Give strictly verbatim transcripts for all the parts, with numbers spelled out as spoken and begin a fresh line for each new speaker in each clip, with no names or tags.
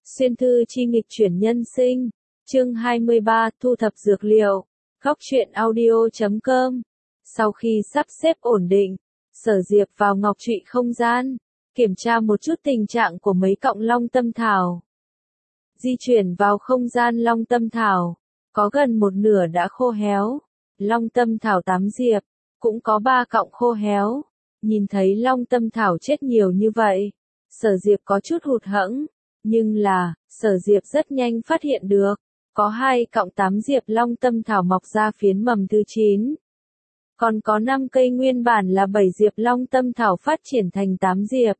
Xuyên thư chi nghịch chuyển nhân sinh. Chương hai mươi ba, thu thập dược liệu. Góc truyện audio chấm com. Sau khi sắp xếp ổn định, Sở Diệp vào ngọc trụy không gian, kiểm tra một chút tình trạng của mấy cọng long tâm thảo. Di chuyển vào không gian long tâm thảo, có gần một nửa đã khô héo. Long tâm thảo tám diệp, cũng có ba cọng khô héo. Nhìn thấy long tâm thảo chết nhiều như vậy, Sở Diệp có chút hụt hẫng. Nhưng là, Sở Diệp rất nhanh phát hiện được, có hai cọng tám diệp long tâm thảo mọc ra phiến mầm thứ chín. Còn có năm cây nguyên bản là bảy diệp long tâm thảo phát triển thành tám diệp.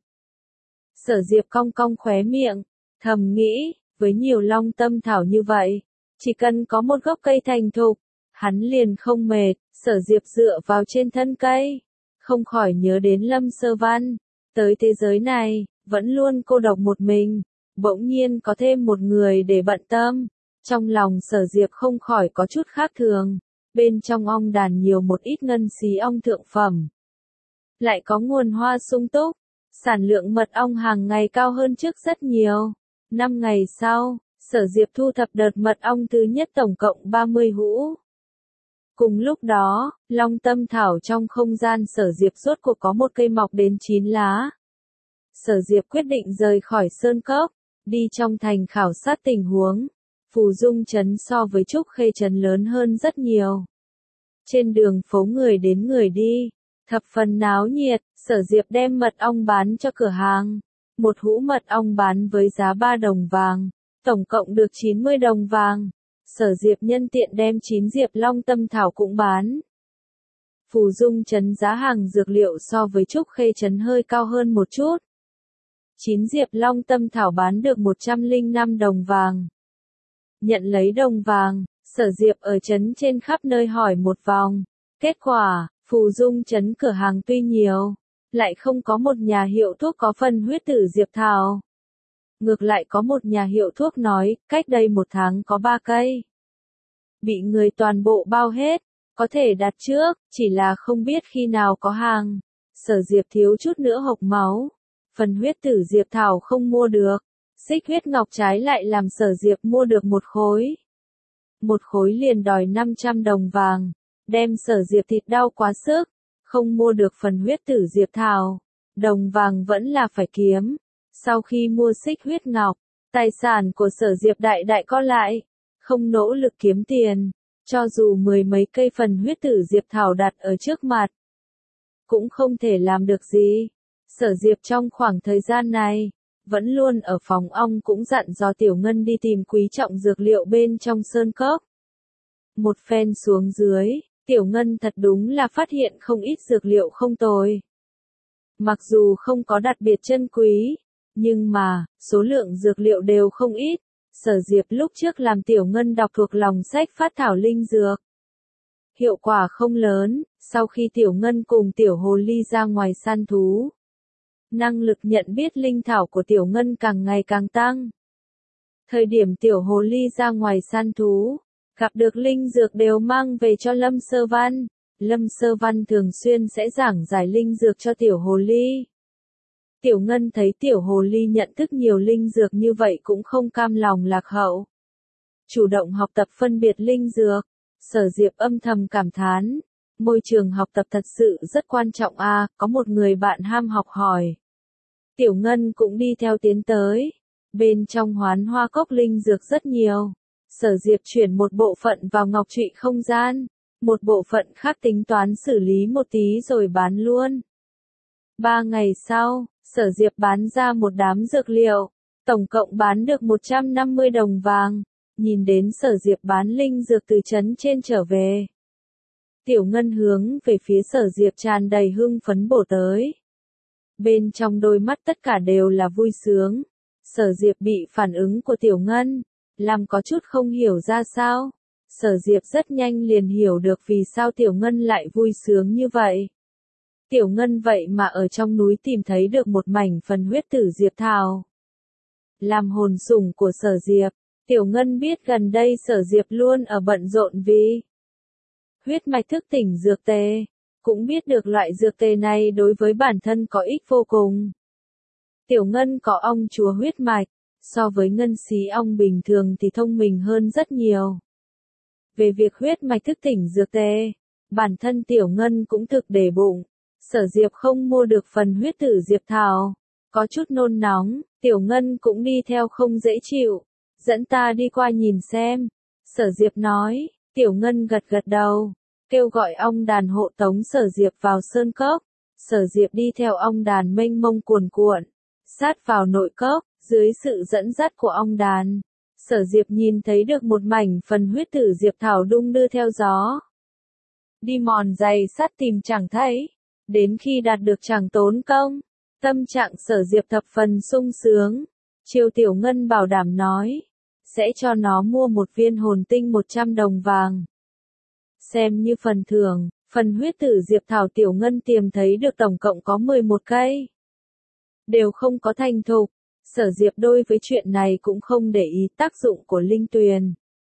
Sở Diệp cong cong khóe miệng, thầm nghĩ, với nhiều long tâm thảo như vậy, chỉ cần có một gốc cây thành thục, hắn liền không mệt. Sở Diệp dựa vào trên thân cây, không khỏi nhớ đến Lâm Sơ Văn. Tới thế giới này, vẫn luôn cô độc một mình, bỗng nhiên có thêm một người để bận tâm. Trong lòng Sở Diệp không khỏi có chút khác thường, bên trong ong đàn nhiều một ít ngân xí ong thượng phẩm. Lại có nguồn hoa sung túc, sản lượng mật ong hàng ngày cao hơn trước rất nhiều. Năm ngày sau, Sở Diệp thu thập đợt mật ong thứ nhất tổng cộng ba mươi hũ. Cùng lúc đó, long tâm thảo trong không gian Sở Diệp rốt cuộc có một cây mọc đến chín lá. Sở Diệp quyết định rời khỏi sơn cốc, đi trong thành khảo sát tình huống. Phù Dung trấn so với Trúc Khê trấn lớn hơn rất nhiều. Trên đường phố người đến người đi, thập phần náo nhiệt. Sở Diệp đem mật ong bán cho cửa hàng. Một hũ mật ong bán với giá ba đồng vàng, tổng cộng được chín mươi đồng vàng. Sở Diệp nhân tiện đem chín diệp long tâm thảo cũng bán. Phù Dung trấn giá hàng dược liệu so với Trúc Khê trấn hơi cao hơn một chút. chín diệp long tâm thảo bán được một trăm lẻ năm đồng vàng. Nhận lấy đồng vàng, Sở Diệp ở trấn trên khắp nơi hỏi một vòng. Kết quả, Phù Dung trấn cửa hàng tuy nhiều, lại không có một nhà hiệu thuốc có phần huyết tử diệp thảo. Ngược lại có một nhà hiệu thuốc nói, cách đây một tháng có ba cây. Bị người toàn bộ bao hết, có thể đặt trước, chỉ là không biết khi nào có hàng. Sở Diệp thiếu chút nữa hộc máu. Phần huyết tử diệp thảo không mua được. Xích huyết ngọc trái lại làm Sở Diệp mua được một khối. Một khối liền đòi năm trăm đồng vàng. Đem Sở Diệp thịt đau quá sức. Không mua được phần huyết tử diệp thảo. Đồng vàng vẫn là phải kiếm. Sau khi mua xích huyết ngọc, tài sản của Sở Diệp đại đại co lại. Không nỗ lực kiếm tiền. Cho dù mười mấy cây phần huyết tử diệp thảo đặt ở trước mặt, cũng không thể làm được gì. Sở Diệp trong khoảng thời gian này, vẫn luôn ở phòng ong cũng dặn dò Tiểu Ngân đi tìm quý trọng dược liệu bên trong sơn cốc. Một phen xuống dưới, Tiểu Ngân thật đúng là phát hiện không ít dược liệu không tồi. Mặc dù không có đặc biệt chân quý, nhưng mà, số lượng dược liệu đều không ít. Sở Diệp lúc trước làm Tiểu Ngân đọc thuộc lòng sách phát thảo linh dược. Hiệu quả không lớn, sau khi Tiểu Ngân cùng Tiểu Hồ Ly ra ngoài săn thú. Năng lực nhận biết linh thảo của Tiểu Ngân càng ngày càng tăng. Thời điểm Tiểu Hồ Ly ra ngoài săn thú, gặp được linh dược đều mang về cho Lâm Sơ Văn. Lâm Sơ Văn thường xuyên sẽ giảng giải linh dược cho Tiểu Hồ Ly. Tiểu Ngân thấy Tiểu Hồ Ly nhận thức nhiều linh dược như vậy cũng không cam lòng lạc hậu. Chủ động học tập phân biệt linh dược. Sở Diệp âm thầm cảm thán. Môi trường học tập thật sự rất quan trọng a. À, có một người bạn ham học hỏi. Tiểu Ngân cũng đi theo tiến tới. Bên trong hoán hoa cốc linh dược rất nhiều. Sở Diệp chuyển một bộ phận vào ngọc trụy không gian. Một bộ phận khác tính toán xử lý một tí rồi bán luôn. Ba ngày sau, Sở Diệp bán ra một đám dược liệu. Tổng cộng bán được một trăm năm mươi đồng vàng. Nhìn đến Sở Diệp bán linh dược từ trấn trên trở về. Tiểu Ngân hướng về phía Sở Diệp tràn đầy hưng phấn bổ tới. Bên trong đôi mắt tất cả đều là vui sướng. Sở Diệp bị phản ứng của Tiểu Ngân, làm có chút không hiểu ra sao. Sở Diệp rất nhanh liền hiểu được vì sao Tiểu Ngân lại vui sướng như vậy. Tiểu Ngân vậy mà ở trong núi tìm thấy được một mảnh phần huyết tử diệp thảo. Làm hồn sủng của Sở Diệp, Tiểu Ngân biết gần đây Sở Diệp luôn ở bận rộn vì huyết mạch thức tỉnh dược tề, cũng biết được loại dược tề này đối với bản thân có ích vô cùng. Tiểu Ngân có ong chúa huyết mạch, so với ngân xí ong bình thường thì thông minh hơn rất nhiều. Về việc huyết mạch thức tỉnh dược tê, bản thân Tiểu Ngân cũng thực để bụng. Sở Diệp không mua được phần huyết tử diệp thảo, có chút nôn nóng, Tiểu Ngân cũng đi theo không dễ chịu. Dẫn ta đi qua nhìn xem. Sở Diệp nói, Tiểu Ngân gật gật đầu, kêu gọi ong đàn hộ tống Sở Diệp vào sơn cốc. Sở Diệp đi theo ong đàn mênh mông cuồn cuộn, sát vào nội cốc, dưới sự dẫn dắt của ong đàn. Sở Diệp nhìn thấy được một mảnh phần huyết tử diệp thảo đung đưa theo gió. Đi mòn giày sắt tìm chẳng thấy, đến khi đạt được chẳng tốn công. Tâm trạng Sở Diệp thập phần sung sướng. Triều Tiểu Ngân bảo đảm nói, sẽ cho nó mua một viên hồn tinh một trăm đồng vàng. Xem như phần thưởng, phần huyết tử diệp thảo Tiểu Ngân tìm thấy được tổng cộng có mười một cây. Đều không có thành thục. Sở Diệp đối với chuyện này cũng không để ý tác dụng của linh tuyền.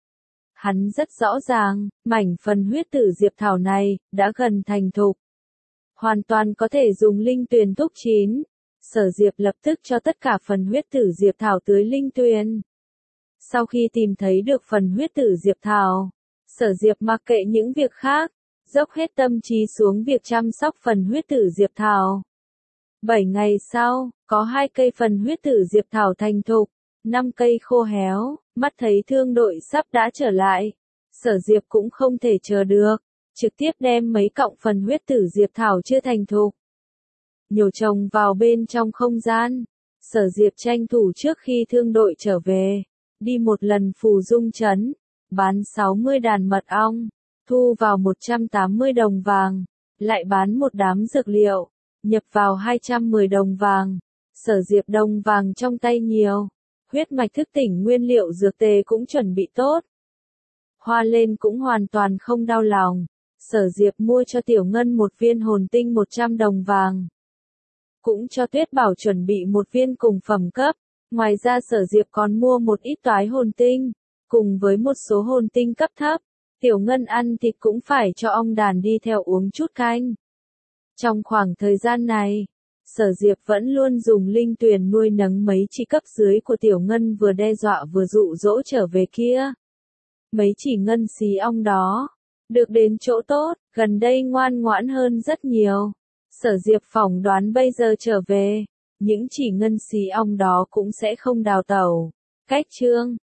Hắn rất rõ ràng, mảnh phần huyết tử diệp thảo này, đã gần thành thục. Hoàn toàn có thể dùng linh tuyền thúc chín. Sở Diệp lập tức cho tất cả phần huyết tử diệp thảo tưới linh tuyền. Sau khi tìm thấy được phần huyết tử diệp thảo, Sở Diệp mặc kệ những việc khác, dốc hết tâm trí xuống việc chăm sóc phần huyết tử diệp thảo. Bảy ngày sau, có hai cây phần huyết tử diệp thảo thành thục, năm cây khô héo, mắt thấy thương đội sắp đã trở lại. Sở Diệp cũng không thể chờ được, trực tiếp đem mấy cọng phần huyết tử diệp thảo chưa thành thục nhổ trồng vào bên trong không gian. Sở Diệp tranh thủ trước khi thương đội trở về, đi một lần Phù Dung trấn, bán sáu mươi đàn mật ong, thu vào một trăm tám mươi đồng vàng, lại bán một đám dược liệu, nhập vào hai trăm mười đồng vàng. Sở Diệp đồng vàng trong tay nhiều, huyết mạch thức tỉnh nguyên liệu dược tề cũng chuẩn bị tốt. Hoa Lên cũng hoàn toàn không đau lòng. Sở Diệp mua cho Tiểu Ngân một viên hồn tinh một trăm đồng vàng. Cũng cho Tuyết Bảo chuẩn bị một viên cùng phẩm cấp. Ngoài ra Sở Diệp còn mua một ít toái hồn tinh, cùng với một số hồn tinh cấp thấp. Tiểu Ngân ăn thịt cũng phải cho ong đàn đi theo uống chút canh. Trong khoảng thời gian này, Sở Diệp vẫn luôn dùng linh tuyền nuôi nấng mấy chỉ cấp dưới của Tiểu Ngân vừa đe dọa vừa dụ dỗ trở về kia. Mấy chỉ ngân xí ong đó, được đến chỗ tốt, gần đây ngoan ngoãn hơn rất nhiều. Sở Diệp phỏng đoán bây giờ trở về, những chỉ ngân xí ong đó cũng sẽ không đào tẩu. Cách chương